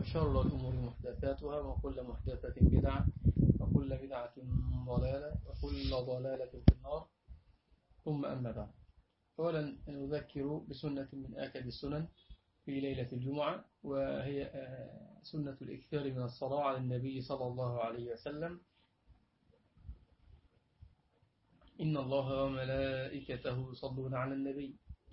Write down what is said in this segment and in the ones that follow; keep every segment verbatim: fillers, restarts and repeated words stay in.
وشر الأمور محدثاتها وكل محدثة بدعة وكل بدعة ضلالة وكل ضلالة في النار. ثم أما بعد، أولا نذكر بسنة من آكد السنن في ليلة الجمعة، وهي سنة الإكثار من الصلاة على النبي صلى الله عليه وسلم. إن الله وملائكته يصلون على النبي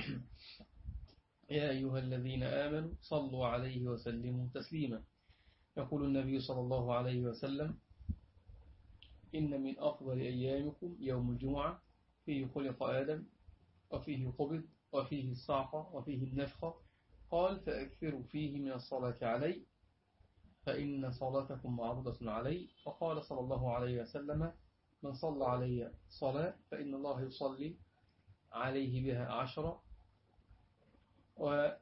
يا أيها الذين آمنوا صلوا عليه وسلموا تسليما. يقول النبي صلى الله عليه وسلم: إن من أفضل أيامكم يوم الجمعة، فيه خلق آدم وفيه قبض وفيه الصعقة وفيه النفخة. قال: فأكثروا فيه من الصلاة علي فإن صلاتكم معروضة علي. وقال صلى الله عليه وسلم: من صلى علي صلاة فإن الله يصلي عليه بها عشرة ويرفع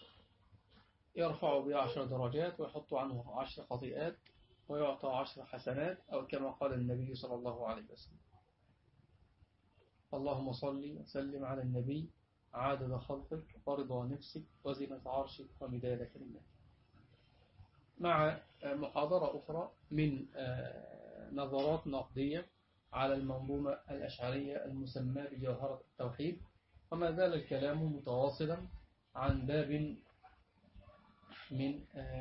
بها عشر درجات ويحط عنه عشر خطيئات ويعطى عشر حسنات، أو كما قال النبي صلى الله عليه وسلم. اللهم صل وسلم على النبي عدد خلقك ورضا نفسك وزنة عرشك ومداد كلماتك. مع محاضرة أخرى من نظرات نقدية على المنظومة الأشعرية المسمى بجوهرة التوحيد، وما زال الكلام متواصلا عن باب من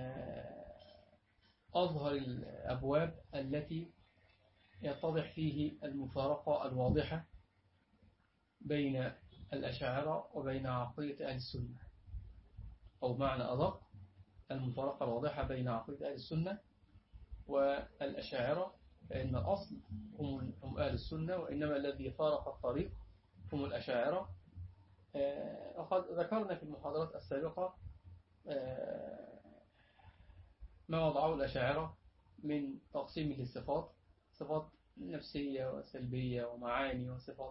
أظهر الأبواب التي يتضح فيه المفارقة الواضحة بين الأشاعرة وبين عقيدة أهل السنة، أو معنى أدق المفارقة الواضحة بين عقيدة أهل السنة والأشاعرة، فإن الأصل هم أهل السنة، وإنما الذي فارق الطريق هم الأشاعرة. وقد ذكرنا في المحاضرات السابقة ما وضعه الأشاعرة من تقسيم للصفات: صفات نفسية وسلبية ومعاني، وصفات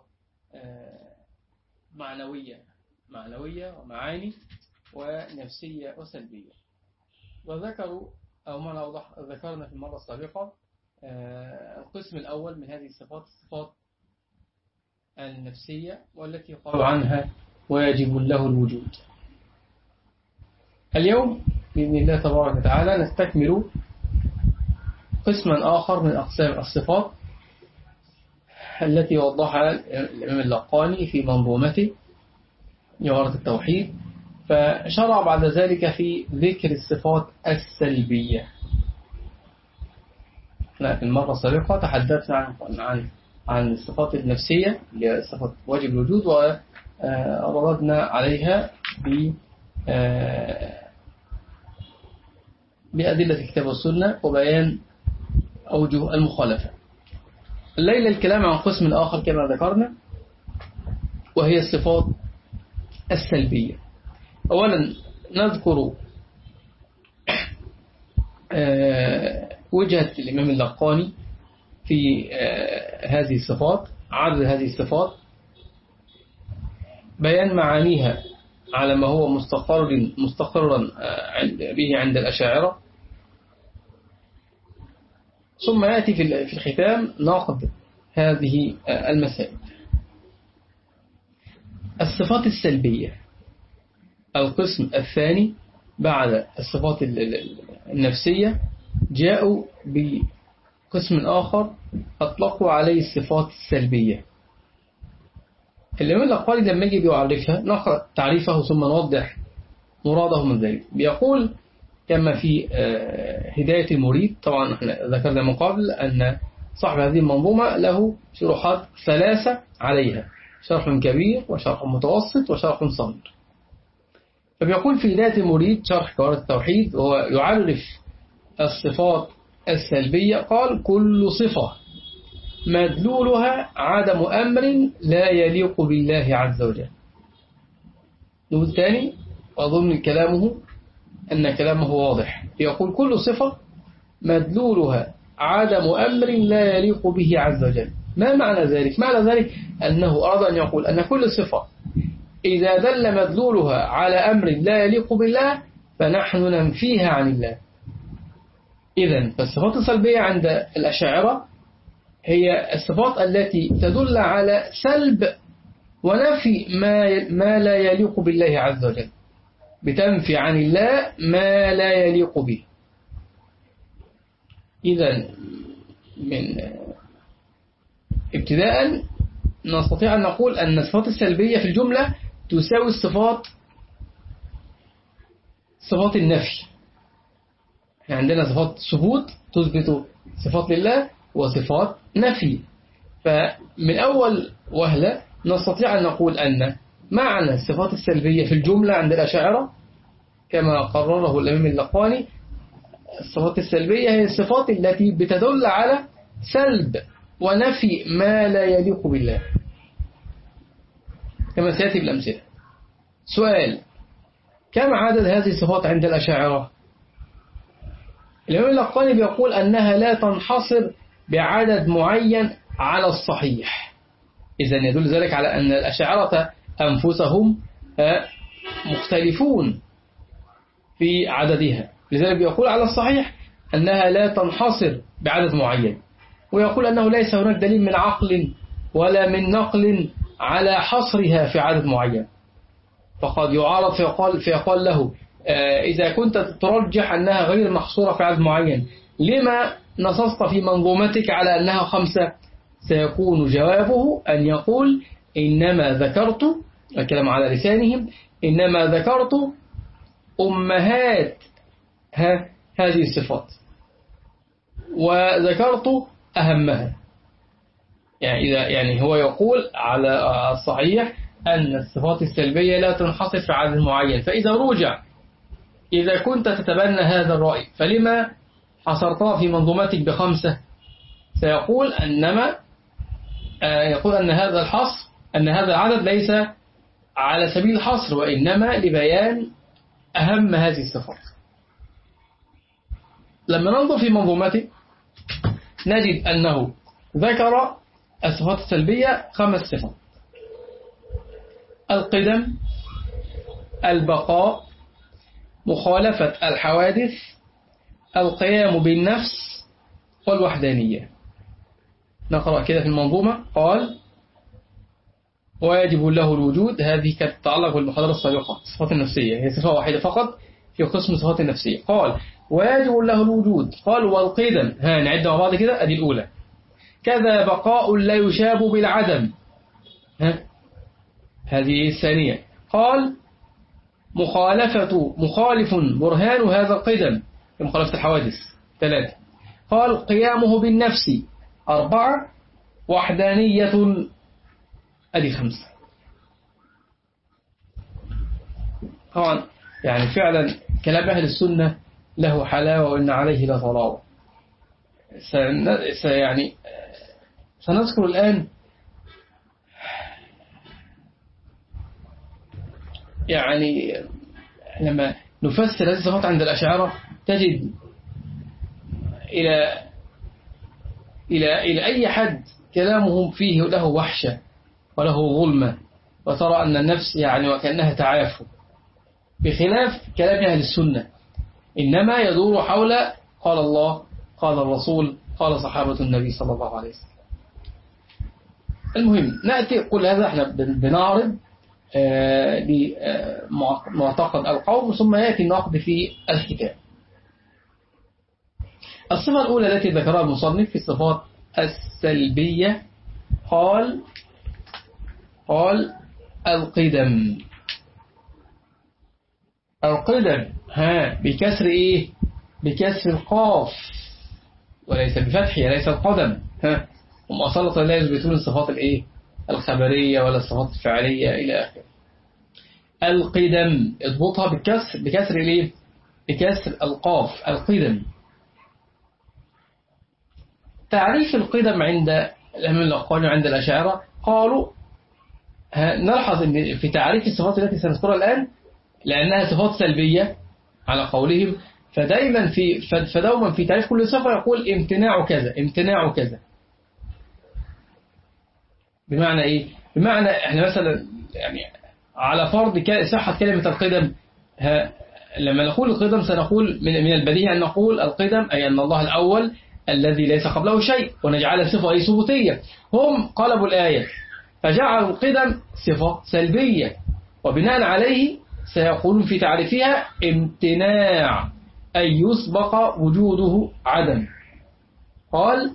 معنوية معنوية ومعاني، ونفسية وسلبية. وذكروا أو ما نوضح ذكرنا في المرة السابقة القسم الأول من هذه الصفات، الصفات النفسية، والتي قالوا عنها واجب له الوجود. اليوم بإذن الله تبارك وتعالى نستكمل قسما آخر من أقسام الصفات التي وضحها الإمام اللقاني في منظومته جوهرة التوحيد، فشرع بعد ذلك في ذكر الصفات السلبية. في المرة السابقة تحدثنا عن عن عن الصفات النفسية اللي هي صفات واجب الوجود، ورددنا عليها ب بأدلة الكتاب والسنة وبيان أوجه المخالفة. الليلة الكلام عن قسم آخر كما ذكرنا، وهي الصفات السلبية. أولا نذكر وجهة الإمام اللقاني في هذه الصفات، عرض هذه الصفات، بيان معانيها على ما هو مستقر مستقرا به عند الأشاعرة، ثم يأتي في الختام نقد هذه المسائل. الصفات السلبية القسم الثاني بعد الصفات النفسية، جاءوا بقسم آخر أطلقوا عليه الصفات السلبية. الإمام اللقاني لما يجي بيعرفها نقرأ تعريفه ثم نوضح مراده من ذلك. بيقول كما في هداية المريد، طبعا احنا ذكرنا من قبل أن صاحب هذه المنظومة له شروحات ثلاثة عليها: شرح كبير وشرح متوسط وشرح صغير. فبيقول في هداية المريد شرح جوهرة التوحيد وهو يعرف الصفات السلبية، قال: كل صفة مدلولها عدم أمر لا يليق بالله عز وجل. نقول تاني، وأظن كلامه أن كلامه واضح. يقول: كل صفة مدلولها عدم أمر لا يليق به عز وجل. ما معنى ذلك؟ معنى ذلك أنه أراد أن يقول أن كل صفة إذا دل مدلولها على أمر لا يليق بالله فنحن ننفيها عن الله. إذن فالصفات السلبية عند الأشاعرة هي الصفات التي تدل على سلب ونفي ما, ما لا يليق بالله عز وجل، بتنفي عن الله ما لا يليق به. إذا من ابتداء نستطيع أن نقول أن الصفات السلبية في الجملة تساوي الصفات صفات النفي. عندنا صفات ثبوت تثبت صفات لله وصفات نفي. فمن أول وهلة نستطيع أن نقول أن معنى الصفات السلبية في الجملة عند الأشاعرة كما قرره الإمام اللقاني، الصفات السلبية هي الصفات التي بتدل على سلب ونفي ما لا يليق بالله كما سيأتي بالأمثلة. سؤال: كم عدد هذه الصفات عند الأشاعرة؟ الإمام اللقاني بيقول أنها لا تنحصر بعدد معين على الصحيح. إذن يدل ذلك على أن الأشاعرة أنفسهم مختلفون في عددها، لذلك يقول على الصحيح أنها لا تنحصر بعدد معين، ويقول أنه ليس هناك دليل من عقل ولا من نقل على حصرها في عدد معين. فقد يعارض فيقال, فيقال له إذا كنت ترجح أنها غير محصورة في عدد معين لما نصصت في منظومتك على أنها خمسة؟ سيكون جوابه أن يقول إنما ذكرت، الكلام على لسانهم، إنما ذكرت أمهات هذه الصفات وذكرت أهمها. يعني, إذا يعني هو يقول على الصحيح أن الصفات السلبية لا تنحصر في عدد معين. فإذا رجع إذا كنت تتبنى هذا الرأي فلما حصرتها في منظومتك بخمسة؟ سيقول أنما يقول أن هذا الحصر أن هذا العدد ليس على سبيل الحصر وإنما لبيان أهم هذه الصفات. لما ننظر في منظومته نجد أنه ذكر الصفات السلبية خمس صفات: القدم، البقاء، مخالفة الحوادث، القيام بالنفس، والوحدانية. نقرأ كده في المنظومة. قال: واجب له الوجود. هذه كانت تتعلق بالمحاضرة السابقة، الصفات النفسية هي صفة واحدة فقط في قسم الصفات النفسية. قال: واجب له الوجود. قال: والقدم. ها نعد مع بعض كده. أدي الأولى. كذا بقاء لا يشاب بالعدم. ها هذه الثانية. قال: مخالفة مخالف برهان هذا القدم مخالفة الحوادث. ثلاثة. قال: قيامه بالنفس. أربعة. وحدانية. أدي خمسة. طبعا يعني فعلا كلام أهل السنة له حلاوة وإن عليه لطلاوة. يعني سنذكر الآن يعني لما نفسر هذه الصفات عند الأشاعرة تجد إلى إلى إلى أي حد كلامهم فيه له وحشة وله ظلمة، وترى أن النفس يعني وكأنها تعافى، بخلاف كلام أهل السنة إنما يدور حول قال الله قال الرسول قال صحابة النبي صلى الله عليه وسلم. المهم نأتي كل هذا احنا بنعرض لمعتقد القوم ثم يأتي النقد في الكتاب. الصفة الأولى التي ذكرها المصنف في الصفات السلبية قال قال القدم. القدم ها بكسر إيه؟ بكسر القاف وليس بفتحها، ليس القدم. ها هم أصلا لا يثبتون الصفات الإيه؟ الخبرية ولا الصفات الفعلية إلى آخره. القدم اضبطها بالكسر بكسر الإيه؟ بكسر القاف. القدم. تعريف القدم عند الأئمة الأقوال عند الأشاعرة قالوا نلحظ أن في تعريف الصفات التي سنذكرها الآن لأنها صفات سلبية على قولهم، فدايما في فدوما في تعريف كل صفة يقول امتناع كذا امتناع كذا. بمعنى إيه؟ بمعنى إحنا مثلا يعني على فرض صحة كلمة القدم، لما نقول القدم سنقول من البديهي أن نقول القدم أي أن الله الأول الذي ليس قبله شيء ونجعل صفة أي ثبوتية. هم قلبوا الآية فجعلوا القدم صفة سلبية، وبناء عليه سيقولون في تعريفها امتناع أي يسبق وجوده عدم. قال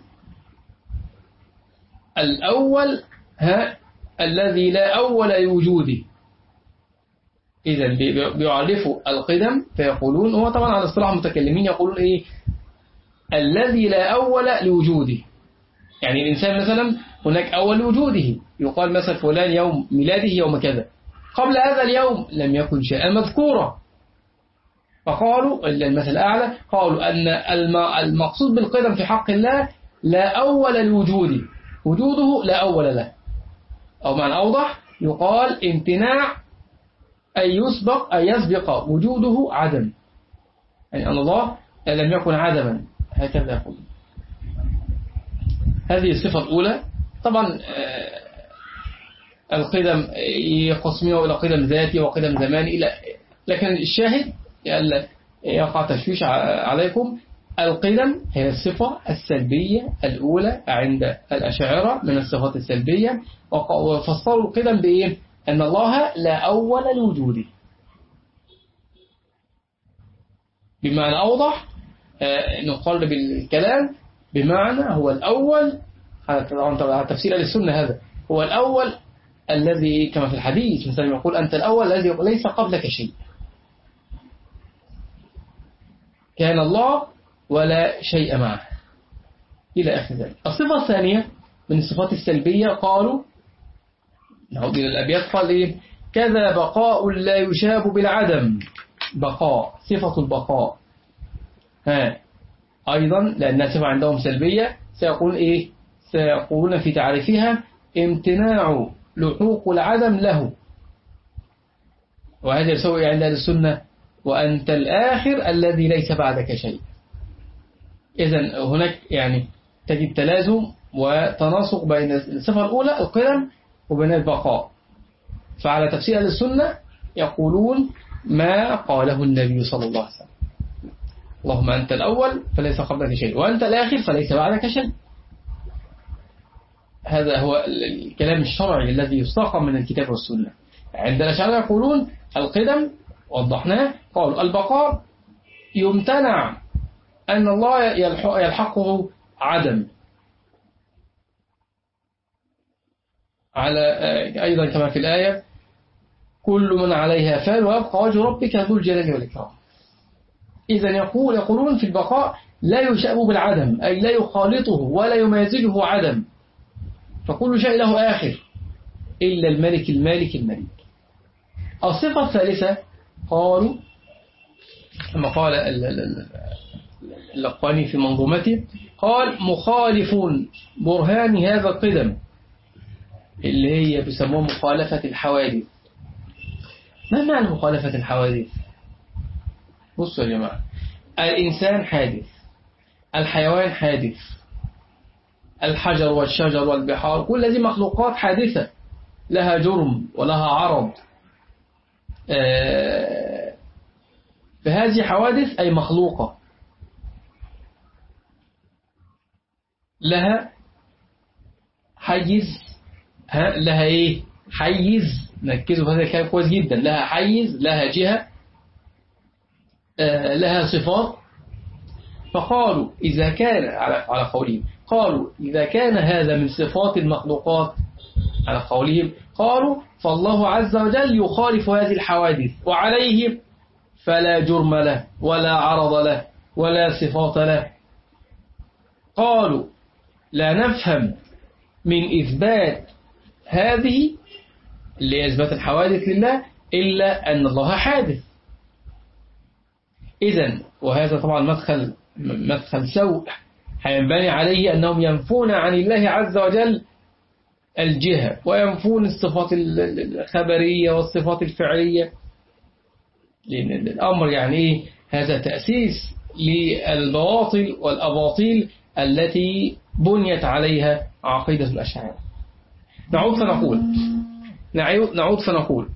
الأول ها الذي لا أول لوجوده. إذا بيعرفوا القدم فيقولون، هو طبعا على اصطلاح المتكلمين يقولون إيه؟ الذي لا أول لوجوده. يعني الإنسان مثلا هناك أول لوجوده، يقال مثلا فلان يوم ميلاده يوم كذا، قبل هذا اليوم لم يكن شيئا مذكورا. فقالوا المثل الأعلى قالوا أن المقصود بالقدم في حق الله لا أول لوجوده، وجوده لا أول له. أو معنى أوضح يقال امتناع أن يسبق أن يسبق وجوده عدم، يعني أن الله لم يكن عدما، هكذا يقول. هذه الصفة الأولى. طبعا القدم يقسمها إلى قدم ذاتي وقدم زماني، لكن الشاهد يقع تشويش عليكم، القدم هي الصفة السلبية الأولى عند الأشاعرة من الصفات السلبية، وفسروا القدم بإيه؟ أن الله لا أول لوجوده. بمعنى أوضح نقلب الكلام بمعنى هو الأول، على تفسير السنة هذا هو الأول الذي كما في الحديث مثلا يقول أنت الأول الذي ليس قبلك شيء، كان الله ولا شيء معه إلى آخر ذلك. الصفة الثانية من الصفات السلبية قالوا، نعود إلى الأبيات، قال إيه؟ كذا بقاء لا يشاب بالعدم. بقاء صفة البقاء ها أيضا لأنها صفة عندهم سلبية، سيقولون إيه؟ سيقولون في تعريفها امتناع لحوق العدم له، وهذا يسوي عند أهل السنة وأنت الآخر الذي ليس بعدك شيء. إذن هناك يعني تجد تلازم وتناسق بين الصفة الأولى القدم وبين البقاء. فعلى تفسير أهل السنة يقولون ما قاله النبي صلى الله عليه وسلم: اللهم أنت الأول فليس قبلك شيء، وأنت الآخر فليس بعدك شيء. هذا هو الكلام الشرعي الذي يستقى من الكتاب والسنة. عند الأشاعرة يقولون القدم وضحناه، قالوا البقاء يمتنع أن الله يلحقه عدم، على أيضا كما في الآية كل من عليها فان ويبقى وجه ربك ذو الجلال والإكرام. إذن يقول يقولون في البقاء لا يشأب بالعدم، أي لا يخالطه ولا يمازجه عدم، فكل شيء له آخر إلا الملك المالك الملك. الصفة الثالثة قالوا كما قال اللقاني في منظومته، قال مخالف برهان هذا القدم، اللي هي بيسموها مخالفة الحوادث. ما معنى مخالفة الحوادث؟ بصوا يا جماعة، الإنسان حادث، الحيوان حادث، الحجر والشجر والبحار كل هذه مخلوقات حادثة لها جرم ولها عرض. فهذه حوادث أي مخلوقة لها حيز، لها إيه؟ حيز، نركزوا في هذا الكلام كويس جدا، لها حيز، لها جهة، لها صفات. فقالوا إذا كان على قولهم قالوا إذا كان هذا من صفات المخلوقات على قولهم قالوا فالله عز وجل يخالف هذه الحوادث، وعليه فلا جرم له ولا عرض له ولا صفات له. قالوا لا نفهم من إثبات هذه اللي إثبات الحوادث لله إلا أن الله حادث. إذن وهذا طبعا مدخل مدخل سوء هينبني عليه أنهم ينفون عن الله عز وجل الجهة وينفون الصفات الخبرية والصفات الفعلية، لأن الأمر يعني هذا تأسيس للبواطل والأباطيل التي بنيت عليها عقيدة الأشاعرة. نعود فنقول نعود فنقول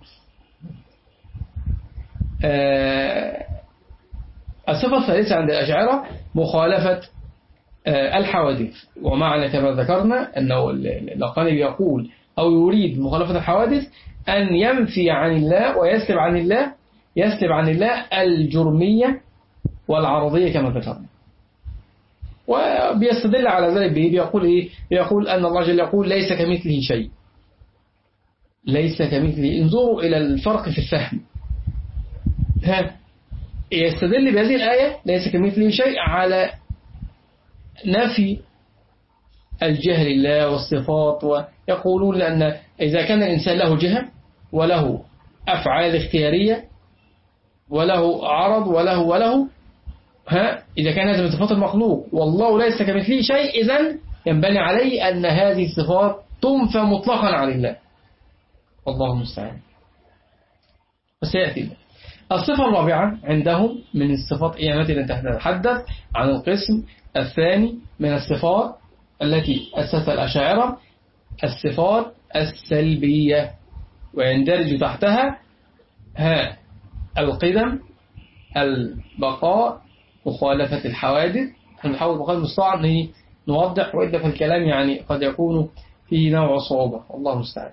آه الصفة الثالثة عند الأشاعرة مخالفة آه الحوادث. ومعنى كما ذكرنا أنه اللقاني يقول أو يريد مخالفة الحوادث أن ينفي عن الله ويسلب عن الله يسلب عن الله الجرمية والعرضية كما ذكرنا. وبيستدل على ذلك بإيه؟ بيقول إيه؟ بيقول أن الله جل يقول ليس كمثله شيء. ليس كمثله. انظروا إلى الفرق في الفهم. ها يستدل بهذه الآية ليس كمثله شيء على نفي الجهل الله والصفات، ويقولون أن إذا كان الإنسان له جهة وله أفعال اختيارية وله عرض وله وله ها إذا كان هذا من صفات المخلوق والله ليس كمثله شيء، إذن ينبني عليه أن هذه الصفات تنفى مطلقا عن الله. والله المستعان. وسيأتي الصفة الرابعة عندهم من الصفات التي نتحدث عن القسم الثاني من الصفات التي أسسها الأشاعرة، الصفات السلبية، ويندرج تحتها ها القدم، البقاء، مخالفة الحوادث. نحاول بقدر المستطاع أن نوضح، وإلا فالكلام يعني قد يكون فيه نوع صعوبة. الله المستعان.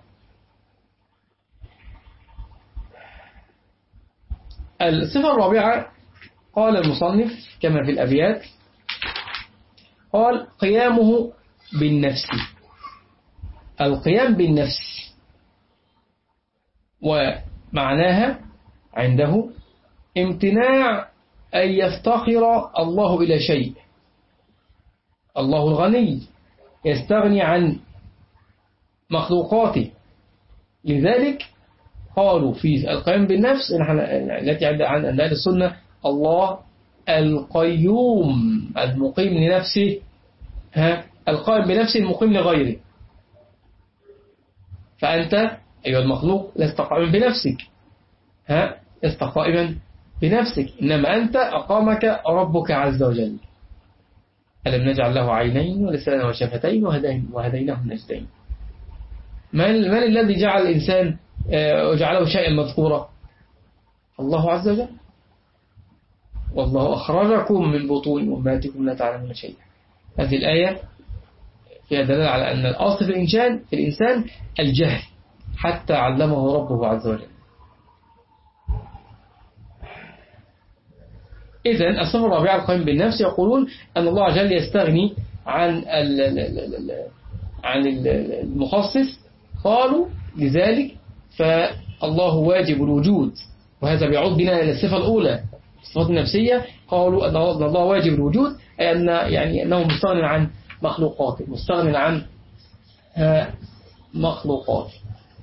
الصفة الرابعة قال المصنف كما في الأبيات، قال قيامه بالنفس. القيام بالنفس ومعناها عنده امتناع أن يفتقر الله إلى شيء. الله الغني يستغني عن مخلوقاته، لذلك قالوا في القيام بالنفس التي عن أهل السنة الله القيوم المقيم لنفسه، ها القائم بنفسه المقيم لغيره. فأنت أيها المخلوق لست قائما بنفسك، ها لست قائما بنفسك، إنما أنت أقامك ربك عز وجل. ألم نجعل له عينين ولسانا وشفتين وهديناه النجدين. من, من الذي جعل الإنسان وجعله شيئا مذكورا؟ الله عز وجل. والله أخرجكم من بطون أمهاتكم لا تعلمون شيئا. هذه الآية فيها دلالة على أن الأصل في الإنسان في الإنسان الجهل حتى علمه ربه عز وجل. إذن الصفة الرابعة القيم بالنفس، يقولون أن الله عز وجل يستغني عن عن المخصص. قالوا لذلك فالله واجب الوجود، وهذا بيعود بنا إلى الصفة الأولى الصفات النفسية. قالوا أن الله واجب الوجود، أي أن يعني أنه مستغن عن مخلوقاته، مستغن عن مخلوقاته.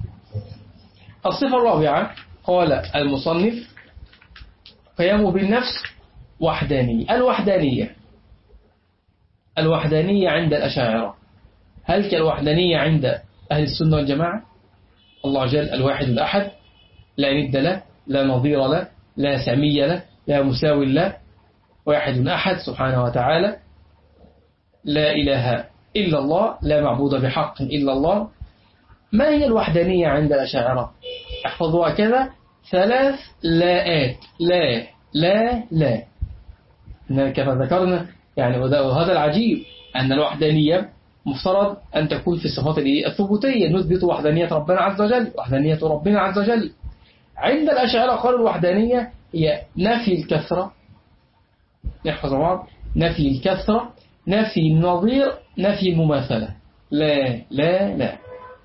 الصفة الرابعة قال المصنف قيامه بالنفس وحدانية. الوحدانية الوحدانية عند الأشاعرة هل كالوحدانية عند أهل السنة والجماعة؟ الله جل الواحد الأحد، لا ند له، لا نظير له، لا سمي له، لا مساوي له، واحد أحد سبحانه وتعالى، لا إله إلا الله، لا معبود بحق إلا الله. ما هي الوحدانية عند الأشاعرة؟ احفظوها كذا، ثلاث لاءات، لا لا لا، كما ذكرنا يعني. وهذا العجيب أن الوحدانية مفترض أن تكون في الصفات الثبوتية، نثبت وحدانية ربنا عز وجل، وحدانية ربنا عز وجل. عند الأشاعرة قالوا الوحدانية هي نفي الكثرة، نحفظ بعض، نفي الكثرة، نفي النظير، نفي المماثلة. لا لا لا.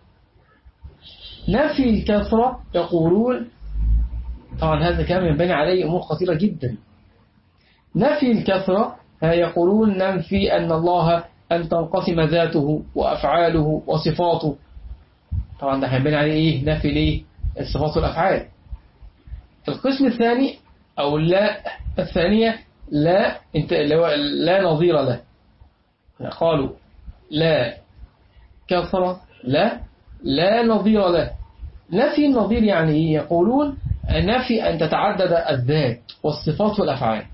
نفي الكثرة يقولون، طبعا هذا كلام ينبني عليه أمور خطيرة جدا. نفي الكثرة يقولون ننفي أن الله أن تنقسم ذاته وأفعاله وصفاته. طبعا ده هينبني عليه إيه؟ نفي ليه؟ الصفات والأفعال. القسم الثاني أو لا الثانية لا انت لا نظير له. قالوا لا كثرة، لا لا نظير له. نفي النظير يعني إيه؟ يقولون نفي أن تتعدد الذات والصفات والأفعال،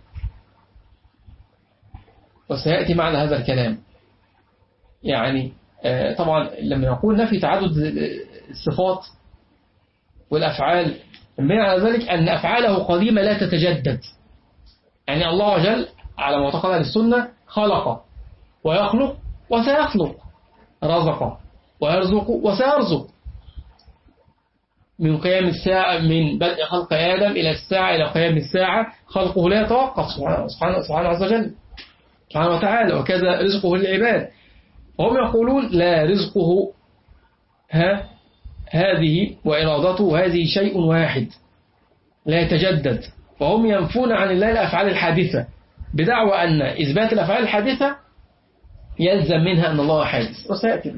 وسيأتي معنا هذا الكلام. يعني طبعا لما نقول نفي تعدد الصفات والأفعال، من على ذلك أن أفعاله قديمة لا تتجدد. يعني الله جل على معتقد أهل السنة خلق ويخلق وسيخلق، رزق ويرزق وسيرزق. من قيام الساعة، من بدء خلق آدم إلى الساعة إلى قيام الساعة خلقه لا يتوقف سبحانه سبحانه عز وجل. سبحانه وتعالى، وكذا رزقه للعباد. وهم يقولون لا، رزقه ها هذه وإرادته هذه شيء واحد لا يتجدد. وهم ينفون عن الله الأفعال الحادثة بدعوى أن إثبات الأفعال الحادثة يلزم منها أن الله حادث، وسيأتي.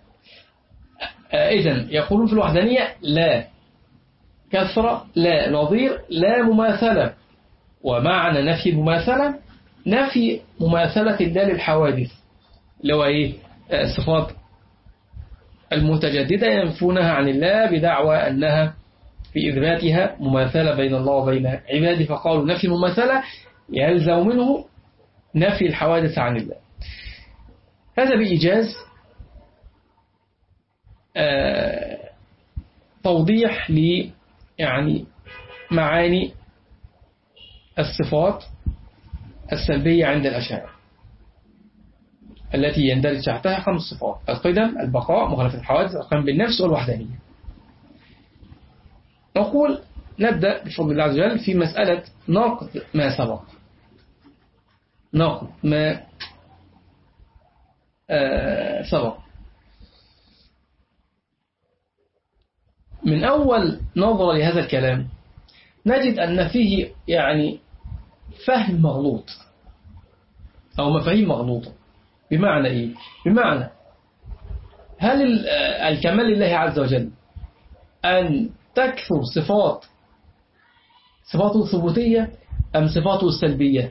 إذن يقولون في الوحدانية لا كثرة، لا نظير، لا مماثلة. ومعنى نفي المماثلة نفي مماثلة الله للحوادث، اللي هو إيه؟ الصفات المتجددة ينفونها عن الله بدعوى أنها في إثباتها مماثلة بين الله وبين عباده، فقالوا نفي المماثلة يلزم منه نفي الحوادث عن الله. هذا بإيجاز آه توضيح ل يعني معاني الصفات السلبية عند الأشاعرة التي يندرج تحتها خمس صفات: القدم، البقاء، مخالفة الحوادث، القيام بالنفس، والوحدانية. نقول نبدأ بفضل الله عز وجل في مسألة نقد ما سبق، نقد ما آه سبق. من أول نظرة لهذا الكلام نجد أن فيه يعني فهم مغلوط أو مفاهيم مغلوطة. بمعنى إيه؟ بمعنى هل الكمال لله عز وجل أن تكثر صفات صفاته الثبوتية أم صفاته السلبية؟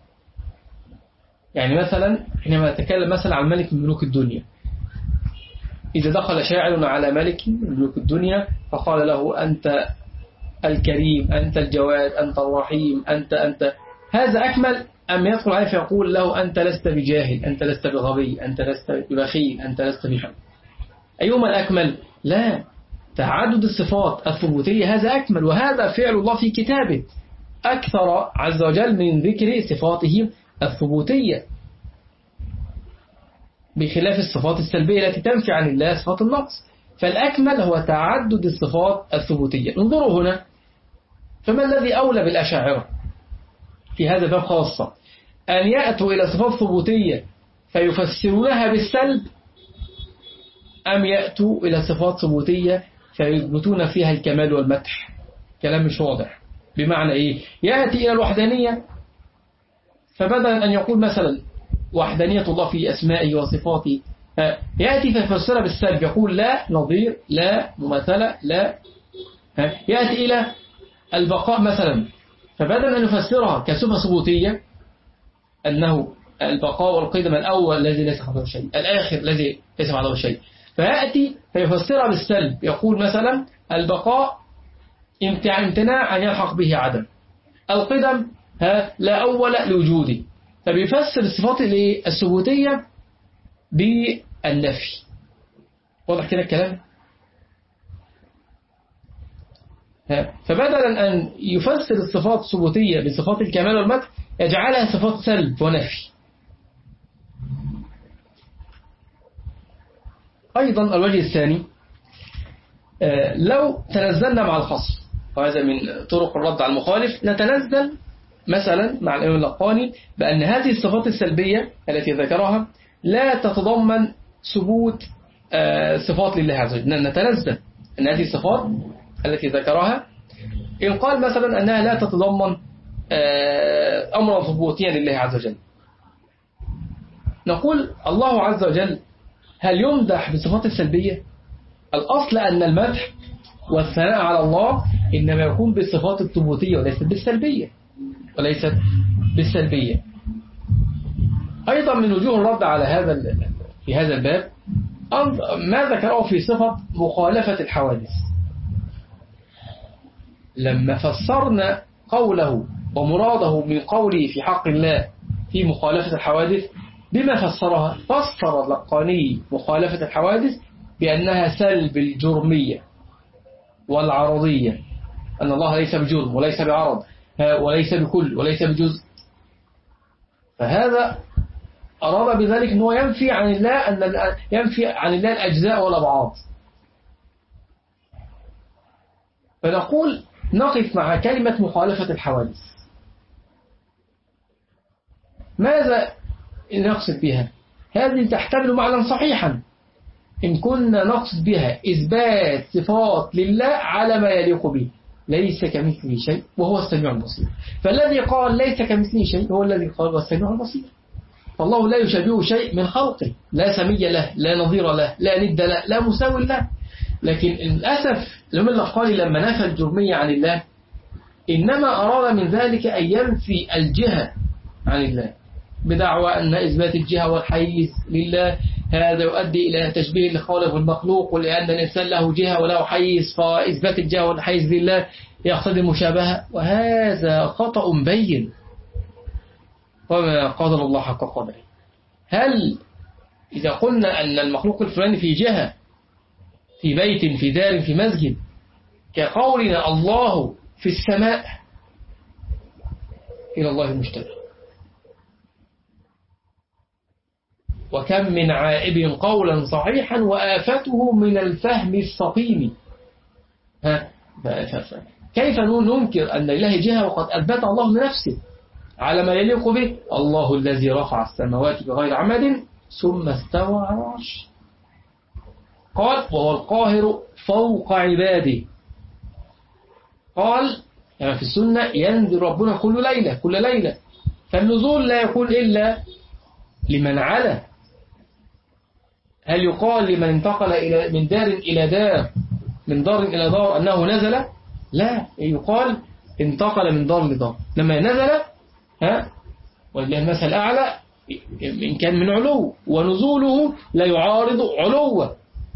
يعني مثلا حينما نتكلم مثلا عن ملك من ملوك الدنيا، إذا دخل شاعر على ملك من ملوك الدنيا فقال له أنت الكريم، أنت الجواد، أنت الرحيم، أنت أنت هذا أكمل أم يدخل عليه فيقول له أنت لست بجاهل، أنت لست بغبي، أنت لست ببخيل، أنت لست بحم؟ أيهما الأكمل؟ لا، تعدد الصفات الثبوتية هذا أكمل، وهذا فعل الله في كتابه، أكثر عز وجل من ذكر صفاته الثبوتية بخلاف الصفات السلبية التي تنفي عن الله صفات النقص. فالأكمل هو تعدد الصفات الثبوتية. انظروا هنا، فما الذي أولى بالأشاعرة في هذا الباب خاصة؟ أن يأتوا إلى صفات ثبوتية فيفسرونها بالسلب، أم يأتوا إلى صفات ثبوتية فيثبتون فيها الكمال والمدح؟ كلام مش واضح. بمعنى إيه؟ يأتي إلى الوحدانية فبدل أن يقول مثلا وحدانية الله في أسمائه وصفاته، يأتي فيفسرها بالسلب، يقول لا نظير، لا مماثلة، لا. يأتي إلى البقاء مثلا فبدل أن يفسرها كصفة ثبوتية أنه البقاء والقدم الأول الذي ليس بعده شيء، الآخر الذي ليس بعده شيء، فيأتي فيفسرها بالسلب، يقول مثلا البقاء امتناع أن يلحق به عدم، القدم لا أول لوجوده، فبيفسر الصفات الثبوتية بالنفي. واضح كده الكلام؟ فبدلا أن يفسر الصفات الثبوتية بصفات الكمال والمدح يجعلها صفات سلب ونفي. أيضا الوجه الثاني، لو تنزلنا مع الخصم، وهذا من طرق الرد على المخالف، نتنزل مثلا مع الإمام اللقاني بأن هذه الصفات السلبية التي ذكرها لا تتضمن ثبوت صفات لله عز وجل. نتنزل أن هذه الصفات التي ذكرها إن قال مثلا أنها لا تتضمن أمرا ثبوتيا لله عز وجل، نقول الله عز وجل هل يمدح بالصفات السلبية؟ الأصل أن المدح والثناء على الله إنما يكون بالصفات الثبوتية وليست بالسلبية وليست بالسلبية. أيضا من وجوه الرد على هذا في هذا الباب ما ذكره في صفة مخالفة الحوادث. لما فسرنا قوله ومراده من قوله في حق الله في مخالفة الحوادث بما فسرها، فسر اللقاني مخالفة الحوادث بأنها سلب الجرمية والعرضية، أن الله ليس بجرم وليس بعرض وليس بكل وليس بجزء. فهذا أراد بذلك أنه ينفي عن الله أن ينفي عن الله الأجزاء والأبعاد. فنقول نقف مع كلمة مخالفة الحوادث. ماذا نقصد بها؟ هذه تحتمل معنى صحيحا إن كنا نقصد بها إثبات صفات لله على ما يليق به، ليس كمثله شيء وهو السميع البصير. فالذي قال ليس كمثله شيء هو الذي قال هو السميع البصير. فالله لا يشابهه شيء من خلقه، لا سمي له، لا نظير له، لا ند له، لا مساوي له. لكن للأسف لما قال لما نفى الجرمية عن الله إنما أراد من ذلك أن ينفي الجهة عن الله بدعوى أن إثبات الجهة والحيز لله هذا يؤدي إلى تشبيه الخالق والمخلوق، ولأن الإنسان له جهة وله حيز فإثبات الجهة والحيز لله يقتضي المشابهة، وهذا خطأ بين وما قدر الله حق قدره. هل إذا قلنا أن المخلوق الفلاني في جهة في بيت في دار في مسجد كقولنا الله في السماء إلى الله المشتبه؟ وكم من عائب قولا صحيحا وآفته من الفهم السقيم. ها كيف ننكر أن لله جهة وقد أثبت الله لنفسه على ما يليق به؟ الله الذي رفع السماوات بغير عمد ثم استوى على العرش، قال وهو القاهر فوق عباده. قال يعني في السنة ينزل ربنا كل ليلة كل ليلة، فالنزول لا يكون إلا لمن علا. هل يقال لمن انتقل إلى من دار إلى دار من دار إلى دار أنه نزل؟ لا، يقال انتقل من دار لدار. لما نزل ها ولله المثل الأعلى إن كان من علو، ونزوله لا يعارض علوه.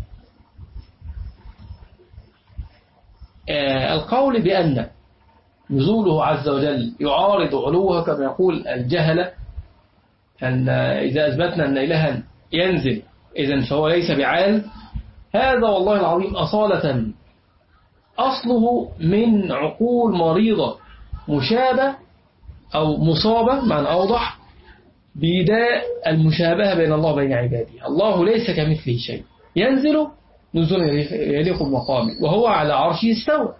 آه القول بأن نزوله عز وجل يعارض علوه كما يقول الجهلة أن إذا أثبتنا أن إلها ينزل إذن فهو ليس بعال، هذا والله العظيم أصالة أصله من عقول مريضة مشابه أو مصابة معنى أوضح بداء المشابهة بين الله وبين عباده. الله ليس كمثله شيء، ينزل نزول يليق بمقامه، وهو على عرشه استوى،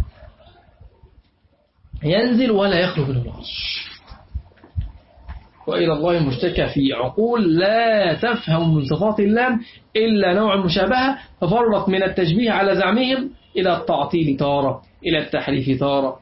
ينزل ولا يخلو منه العرش. وإلى الله المشتكى في عقول لا تفهم من صفات الله إلا نوع المشابهة، ففرط من التشبيه على زعمهم إلى التعطيل تارة، إلى التحريف تارة.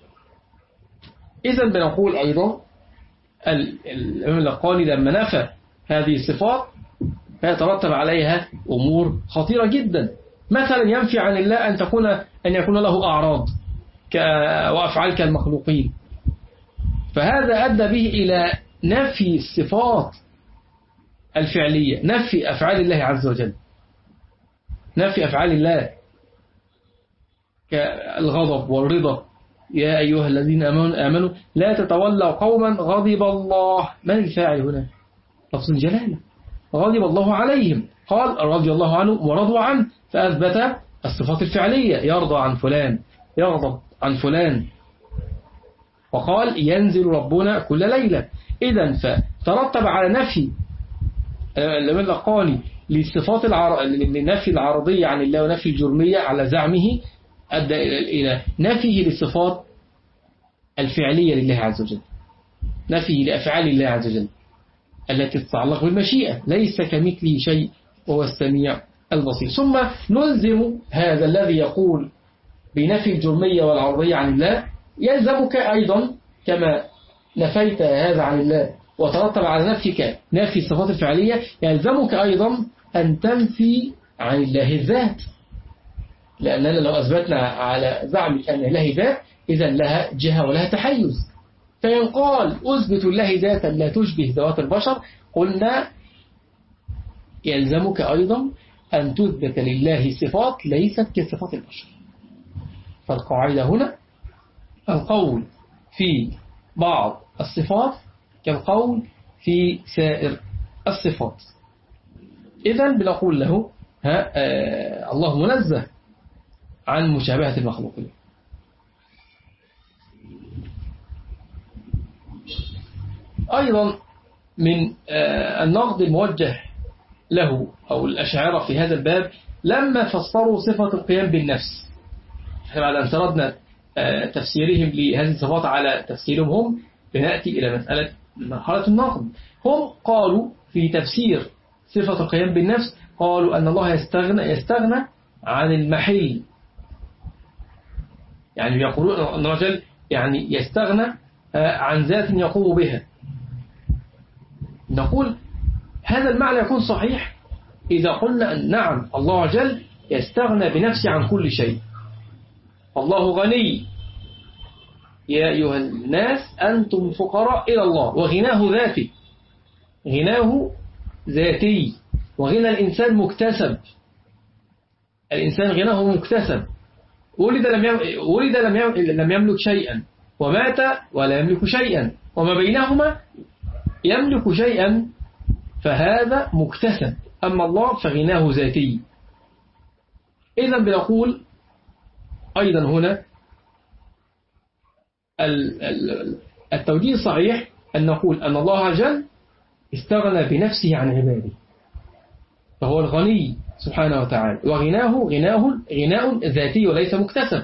إذن بنقول أيضا الإمام القاني لما نفى هذه الصفات فيترتب عليها أمور خطيرة جدا. مثلا ينفي عن الله أن تكون أن يكون له أعراض وأفعال كالمخلوقين، فهذا أدى به إلى نفي الصفات الفعلية، نفي أفعال الله عز وجل، نفي أفعال الله كالغضب والرضا. يا أيها الذين آمنوا لا تتولوا قوما غضب الله. من الفاعل هنا؟ لفظ الجلالة، غضب الله عليهم. قال رضي الله عنه ورضوا عنه، فأثبت الصفات الفعلية، يرضى عن فلان، يغضب عن فلان. وقال ينزل ربنا كل ليلة. إذن فترتب على نفي لمن لقاني للصفات العر... لنفي العرضية عن الله ونفي الجرمية على زعمه، أدى إلى نفيه للصفات الفعلية لله عز وجل، نفيه لأفعال الله عز وجل التي تتعلق بالمشيئة، ليس كمثله شيء وهو السميع البصير. ثم نلزم هذا الذي يقول بنفي الجرمية والعرضية عن الله، يلزمك أيضا كما نفيت هذا عن الله وترتب على نفيك نفي الصفات الفعلية، يلزمك أيضا أن تنفي عن الله الذات، لأننا لو أثبتنا على زعمك أن الله ذات إذا لها جهة ولها تحيز. فإن قال أثبت الله ذاتا لا تشبه ذوات البشر، قلنا يلزمك أيضا أن تثبت لله صفات ليست كصفات البشر. فالقاعدة هنا القول في بعض الصفات كالقول في سائر الصفات. إذن بنقول له ها آه الله منزه عن مشابهة المخلوقين. أيضا من آه النقد الموجه له أو الأشاعرة في هذا الباب لما فسروا صفة القيام بالنفس، بعد أن سردنا آه تفسيرهم لهذه الصفات على تفسيرهم هم، بنأتي إلى مسألة مرحلة النقد. هم قالوا في تفسير صفة القيام بالنفس قالوا أن الله يستغنى, يستغنى عن المحل، يعني يقولون أن الرجل يعني يستغنى عن ذات يقوم بها. نقول هذا المعنى يكون صحيح إذا قلنا أن نعم الله جل يستغنى بنفسه عن كل شيء. الله غني، يا أيها الناس أنتم فقراء إلى الله، وغناه ذاتي، غناه ذاتي، وغنى الإنسان مكتسب، الإنسان غناه مكتسب، ولد لم ولد لم يملك شيئا، ومات ولا يملك شيئا، وما بينهما يملك شيئا، فهذا مكتسب. أما الله فغناه ذاتي. إذن بنقول أيضا هنا التوجيه الصحيح أن نقول أن الله جل استغنى بنفسه عن عباده، فهو الغني سبحانه وتعالى، وغناه غناه غناء ذاتي وليس مكتسب.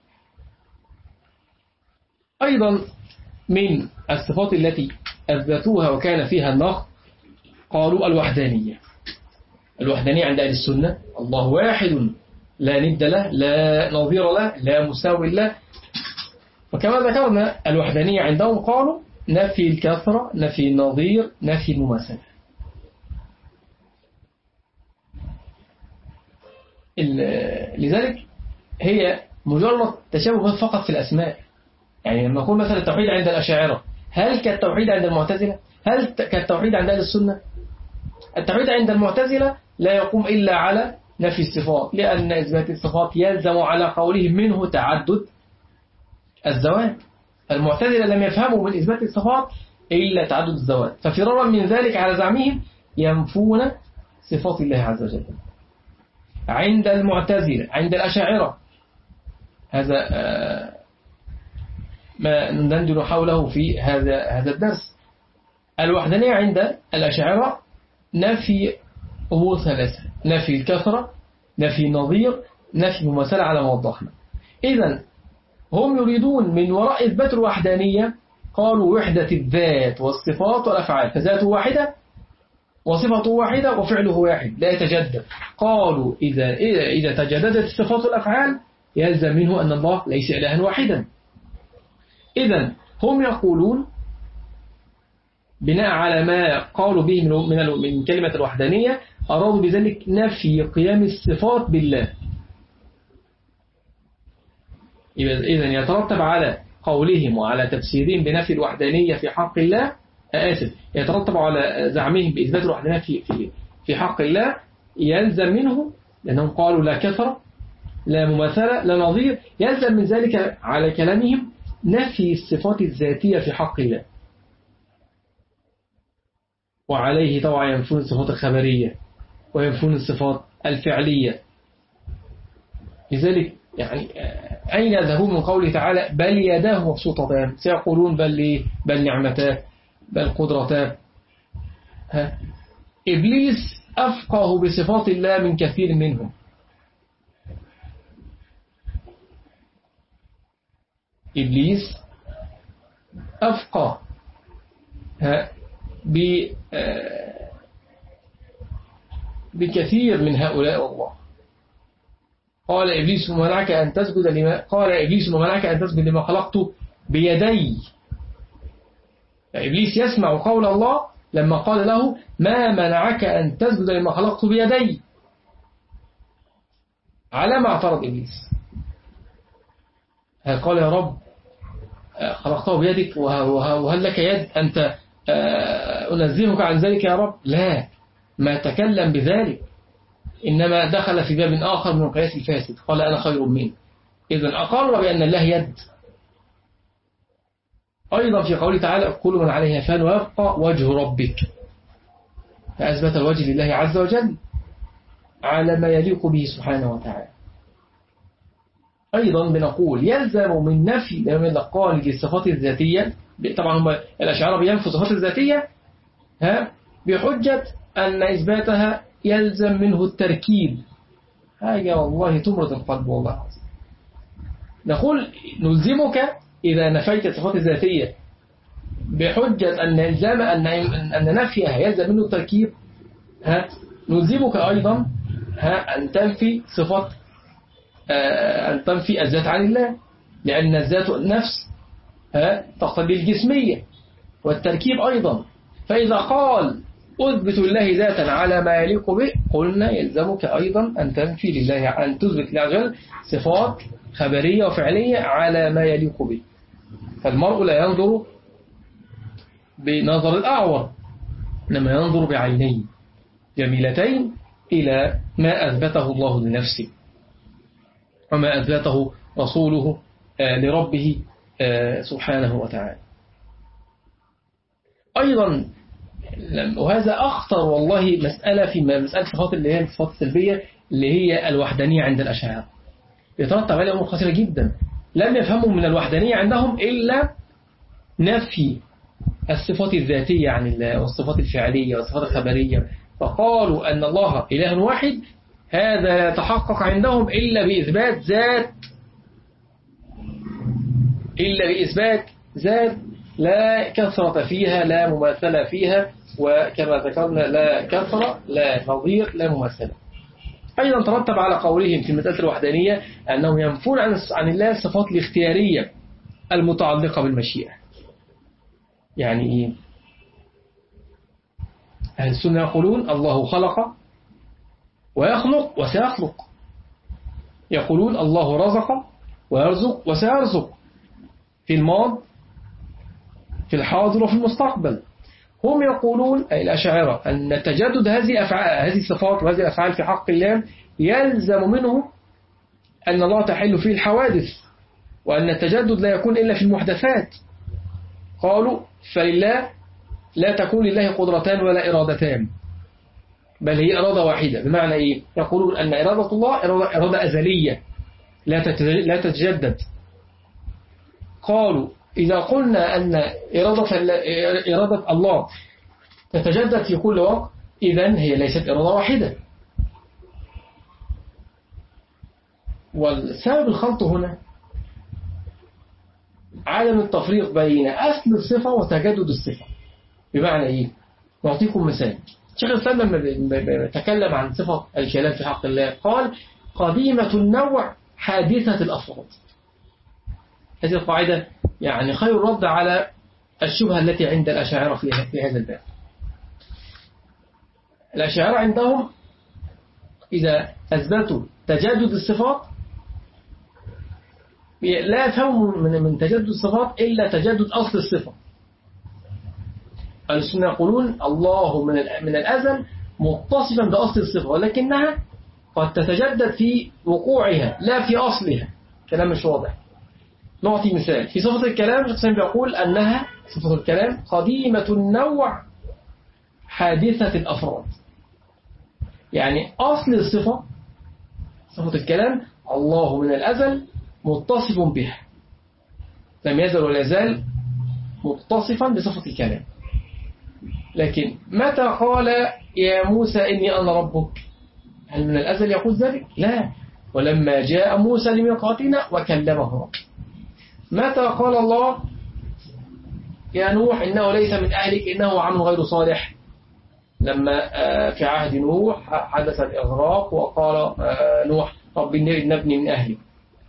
أيضا من الصفات التي أثبتوها وكان فيها النقد قالوا الوحدانية. الوحدانية عند أهل السنة الله واحد لا ند له، لا نظير له، لا مساوي له. وكما ذكرنا الوحدانية عندهم قالوا نفي الكثرة، نفي النظير، نفي المماثلة. لذلك هي مجرد تشابه فقط في الأسماء. يعني لما نقول مثلا التوحيد عند الأشاعرة هل كالتوحيد عند المعتزلة؟ هل كالتوحيد عند أهل السنة؟ التوحيد عند المعتزلة لا يقوم إلا على نفي الصفات، لأن إثبات الصفات يلزم على قولهم منه تعدد الذوات. المعتزلة لم يفهموا من إثبات الصفات إلا تعدد الذوات، ففرارا من ذلك على زعمهم ينفون صفات الله عز وجل. عند المعتزلة عند الأشاعرة هذا ما ندندن حوله في هذا هذا الدرس. الوحدانية عند الأشاعرة نفي أمور ثلاثة: نفي الكثرة، نفي النظير، نفي المماثلة على ما وضحنا. إذن هم يريدون من وراء إثبات الوحدانية قالوا وحدة الذات والصفات والأفعال، فذاته واحدة وصفته واحدة وفعله واحد لا يتجدد. قالوا إذا إذا تجددت الصفات والأفعال يلزم منه أن الله ليس إلها واحدا. إذن هم يقولون بناء على ما قالوا به من من كلمة الوحدانية أرادوا بذلك نفي قيام الصفات بالله. إذن يترتب على قولهم وعلى تفسيرهم بنفي الوحدانية في حق الله آسف يترتب على زعمهم بإثبات الوحدانية في في في حق الله يلزم منه، لأنهم قالوا لا كثرة لا مماثلة لا نظير، يلزم من ذلك على كلامهم نفي الصفات الذاتية في حق الله، وعليه طبعا ينفون الصفات الخبرية وينفون الصفات الفعلية. لذلك يعني أين يذهبون من قوله تعالى بل يداه مبسوطتان؟ سيقولون بل بل نعمتاه بل قدرتاه. ها إبليس أفقه بصفات الله من كثير منهم. إبليس أفقه بكثير من هؤلاء الله. قال إبليس ما منعك أن تسجد لما قال إبليس ما منعك أن تسجد لما خلقت بيدي. إبليس يسمع قول الله لما قال له ما منعك أن تسجد لما خلقت بيدي. على ما اعترض إبليس؟ قال يا رب خلقته بيدك وهل لك يد أنت أنزهك عن ذلك يا رب؟ لا، ما تكلم بذلك، إنما دخل في باب آخر من القياس الفاسد، قال أنا خير منه. إذن أقر بأن الله يد. أيضا في قوله تعالى كل من عليها فان ويبقى وجه ربك، فأثبت الوجه لله عز وجل على ما يليق به سبحانه وتعالى. أيضا بنقول يلزم من نفي من القائل للصفات الذاتية، طبعا هم الأشاعرة بينفوا الصفات الذاتية ها بحجة أن إثباتها يلزم منه التركيب. حاجة والله تمرض القلب والله. نقول نلزمك إذا نفيت الصفات الذاتية بحجة أن إلزام أن أن نفيها يلزم منه التركيب، ها نلزمك أيضا ها أن تنفي صفة أن تنفي الذات عن الله، لأن الذات النفس ها تقتضي الجسمية والتركيب أيضا. فإذا قال أثبت الله ذاتا على ما يليق به، قلنا يلزمك أيضا أن تنفي لله، أن تثبت لله عز وجل صفات خبرية وفعلية على ما يليق به. فالمرء لا ينظر بنظر الأعور، إنما ينظر بعينين جميلتين إلى ما أثبته الله لنفسه وما أثبته رسوله لربه سبحانه وتعالى. أيضا وهذا أخطر والله مسألة في مسألة صفات اللي هي الصفات السلبية اللي هي الوحدانية عند الأشاعرة، يترتب عليها أمور خطيرة جدا. لم يفهموا من الوحدانية عندهم إلا نفي الصفات الذاتية عن الله والصفات الفعلية والصفات الخبرية، فقالوا أن الله إله واحد. هذا لا يتحقق عندهم إلا بإثبات ذات إلا بإثبات ذات لا كثرة فيها لا مماثلة فيها، وكما ذكرنا لا كثرة لا نظير لا مماثلة. أيضا ترتب على قولهم في مسألة الوحدانية أنهم ينفون عن الله الصفات الاختيارية المتعلقة بالمشيئة. يعني إيه؟ أهل السنة يقولون الله خلق ويخلق وسيخلق، يقولون الله رزق ويرزق وسيرزق في الماضي في الحاضر وفي المستقبل. هم يقولون أي الأشاعرة أن تجدد هذه أفعال هذه الصفات وهذه الأفعال في حق الله يلزم منه أن الله تحل فيه الحوادث، وأن التجدد لا يكون إلا في المحدثات. قالوا فلله لا تكون لله قدرتان ولا إرادتان، بل هي إرادة واحدة. بمعنى إيه؟ يقولون أن إرادة الله إرادة, إرادة أزلية لا تتجدد. قالوا إذا قلنا أن إرادة, إرادة الله تتجدد في كل وقت، إذن هي ليست إرادة واحدة. والسبب الخلط هنا عدم التفريق بين أصل الصفة وتجدد الصفة. بمعنى إيه؟ نعطيكم مثال. شيخ الإسلام لما تكلم عن صفة الكلام في حق الله قال قديمة النوع حادثة الأفراد. هذه القاعدة يعني خير الرد على الشبهة التي عند الأشاعرة في هذا الباب. الأشاعرة عندهم إذا أثبتوا تجدد الصفات لا يفهموا من تجدد الصفات إلا تجدد أصل الصفة. السنة يقولون الله من من الأزل متصفا بأصل الصفة، ولكنها قد تتجدد في وقوعها لا في أصلها. كلام مش واضح. نعطي مثال في صفة الكلام. الشيخ بيقول أنها صفة الكلام قديمة النوع حادثة الأفراد. يعني أصل الصفة صفة الكلام الله من الأزل متصف بها، لم يزل ولا يزال متصفا بصفة الكلام. لكن متى قال يا موسى إني أنا ربك؟ هل من الأزل يقول ذلك؟ لا. ولما جاء موسى لميقاتنا وكلمه ربه. متى قال الله يا نوح إنه ليس من أهلك إنه عمل غير صالح؟ لما في عهد نوح حدث الإغراق وقال نوح رب إن ابني من أهلي.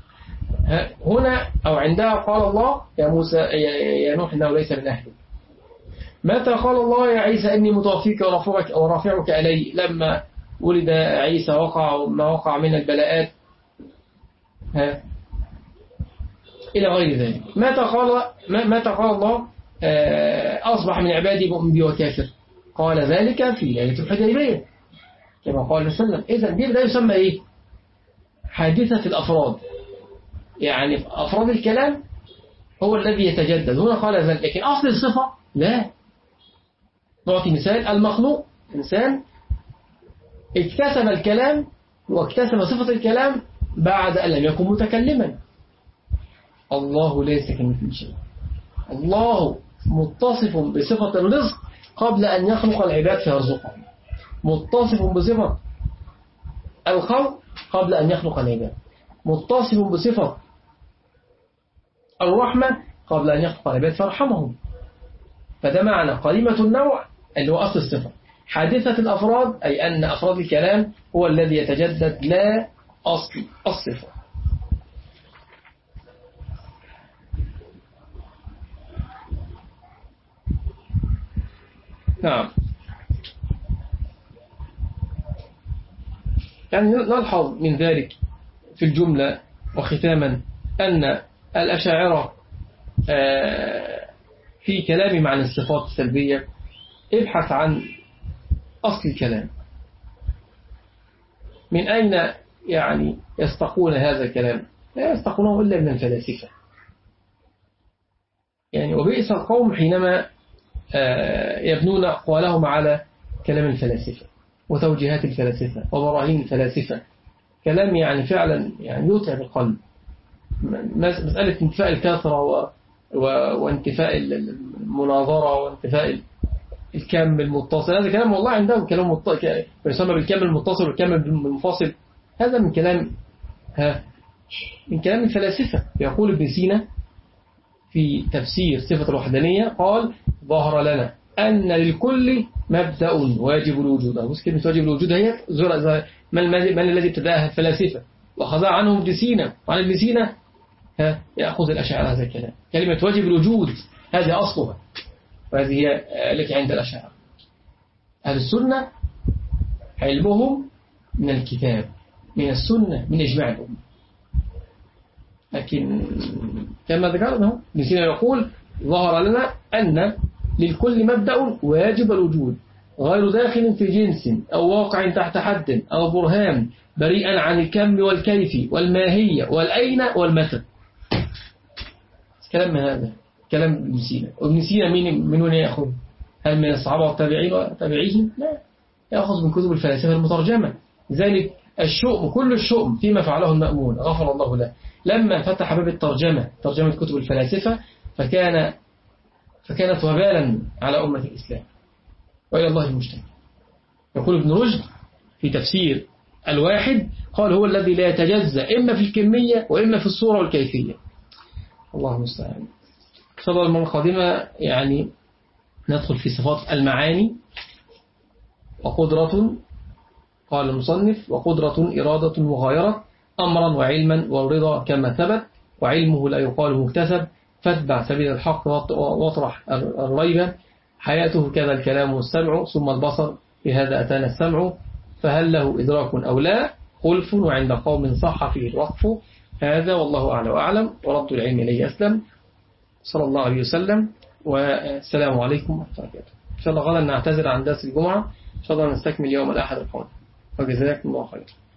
هنا أو عندها قال الله يا موسى يا نوح إنه ليس من أهلك. متى قال الله يا عيسى إني متوفيك ورافعك, ورافعك إلي؟ لما ولد عيسى وقع ما وقع من البلاءات ها إلى غير ذلك. متى قال متى قال الله أصبح من عبادي مؤمن بي وكافر؟ قال ذلك في ليلة الحديبية كما قال النبي صلى الله عليه وسلم. إذن ده يسمى إيه؟ حادثة الأفراد. يعني أفراد الكلام هو الذي يتجدد. هنا قال ذلك، لكن أصل الصفة لا. نعطي مثال. المخلوق إنسان اكتسب الكلام واكتسب صفة الكلام بعد أن لم يكن متكلما. الله ليس كمثله شيء. الله متصف بصفة الرزق قبل أن يخلق العباد فيرزقهم، متصف بصفة الخلق قبل أن يخلق العباد، متصف بصفة الرحمة قبل أن يخلق العباد فيرحمهم. فده معنى قديمة النوع اللي هو أصل الصفة. حادثة الأفراد أي أن أفراد الكلام هو الذي يتجدد لا أصل الصفة. نعم. يعني نلحظ من ذلك في الجملة وختاما أن الأشاعرة في كلام عن الصفات السلبية ابحث عن أصل الكلام، من أين يعني يستقون هذا الكلام؟ لا يستقونه إلا من الفلاسفة. يعني وبئس القوم حينما يبنون أقوالهم على كلام الفلاسفة وتوجيهات الفلاسفة وبراهين الفلاسفة. كلام يعني فعلا يعني يتعب القلب. مسألة انتفاء الكثرة و... و... وانتفاء المناظرة وانتفاء الكم المتصل، هذا كلام والله عندهم كلام متصل يسمى بالكم المتصل والكم المنفصل. هذا من كلام ها من كلام الفلاسفة. يقول ابن سينا في تفسير صفة الوحدانية قال: ظهر لنا أن للكل مبدأ واجب الوجود. بس كلمة واجب الوجود هي من الذي ابتداها الفلاسفة وأخذها عنهم ابن سينا، وعن ابن سينا ها يأخذ الأشاعرة هذا الكلام. كلمة واجب الوجود هذه أصلها، وهذه هي التي عند الأشاعرة. أهل السنة علمهم من الكتاب، من السنة، من إجماع الأمة. لكن كما ذكرنا ابن سينا يقول: ظهر لنا أن للكل مبدأ واجب الوجود غير داخل في جنس أو واقع تحت حد أو برهان، بريئا عن الكم والكيف والماهية والأين والمتى. كلام هذا كلام ابن سينا. وابن سينا من من وين يأخذ؟ هل من الصحابة والتابعين وتابعيهم؟ لا، يأخذ من كتب الفلاسفة المترجمة. لذلك الشؤم كل الشؤم فيما فعله المأمون غفر الله له لما فتح باب الترجمة، ترجمة كتب الفلاسفة، فكان فكانت وبالا على أمة الإسلام وإلى الله المشتكى. يقول ابن رشد في تفسير الواحد قال: هو الذي لا يتجزأ إما في الكمية وإما في الصورة والكيفية. الله المستعان. إن شاء الله المرة القادمة يعني ندخل في صفات المعاني. وقدرة، قال المصنف: وقدرة إرادة مغايرة أمرا وعلما والرضا كما ثبت، وعلمه لا يقال مكتسب، فاتبع سبيل الحق واطرح الريبة، حياته كذا الكلام والسمع، ثم البصر، بهذا أتانا السمع، فهل له إدراك أو لا؟ خلف، وعند قوم صح فيه الوقف. هذا والله أعلى وأعلم، ورد العلم إليه أسلم، صلى الله عليه وسلم، والسلام عليكم ورحمة الله وبركاته. إن شاء الله غدا نعتذر عن درس الجمعة، إن شاء الله نستكمل يوم الأحد القادم، وجزاكم الله خير.